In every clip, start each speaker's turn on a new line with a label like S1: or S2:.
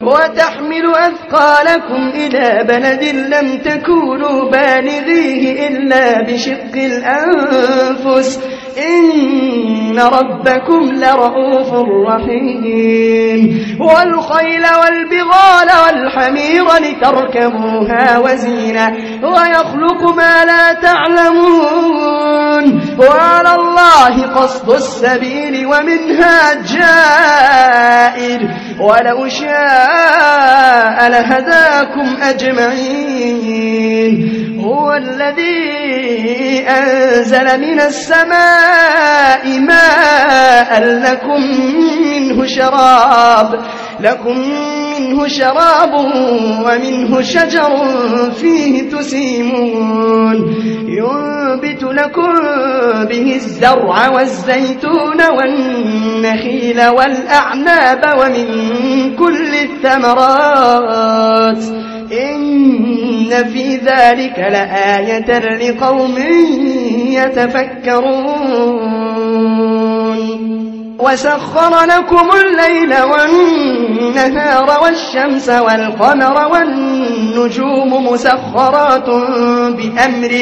S1: وتحمل أثقالكم إلى بلد لم تكونوا بالغيه إلا بشق الأنفس إن ربكم لرؤوف رحيم والخيل والبغال والحمير لتركبوها وزينة ويخلق ما لا تعلمون وعلى الله قصد السبيل ومنها جائر ولو شاء لهداكم أجمعين هو الذي أنزل من السماء ماء لكم منه شراب ومنه شجر فيه تسيمون ينبت لكم به الزرع والزيتون والنخيل والأعناب ومن كل الثمرات إن في ذلك لآية لقوم يتفكرون وسخر لكم الليل والنهار والشمس والقمر والنجوم مسخرات بأمره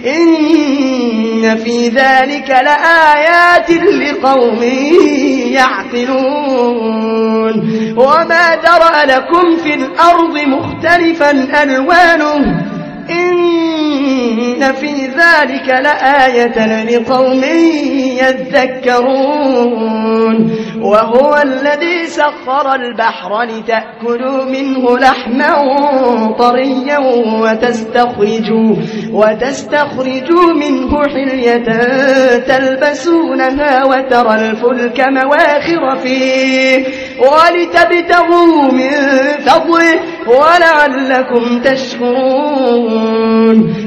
S1: إن في ذلك لآيات لقوم يعقلون وما ذرأ لكم في الأرض مختلفا ألوانه إن في ذلك لآية لقوم يذكرون وهو الذي سخر البحر لتأكلوا منه لحما طريا وتستخرجوا منه حلية تلبسونها وترى الفلك مواخر فيه ولتبتغوا من فضله ولعلكم تشكرون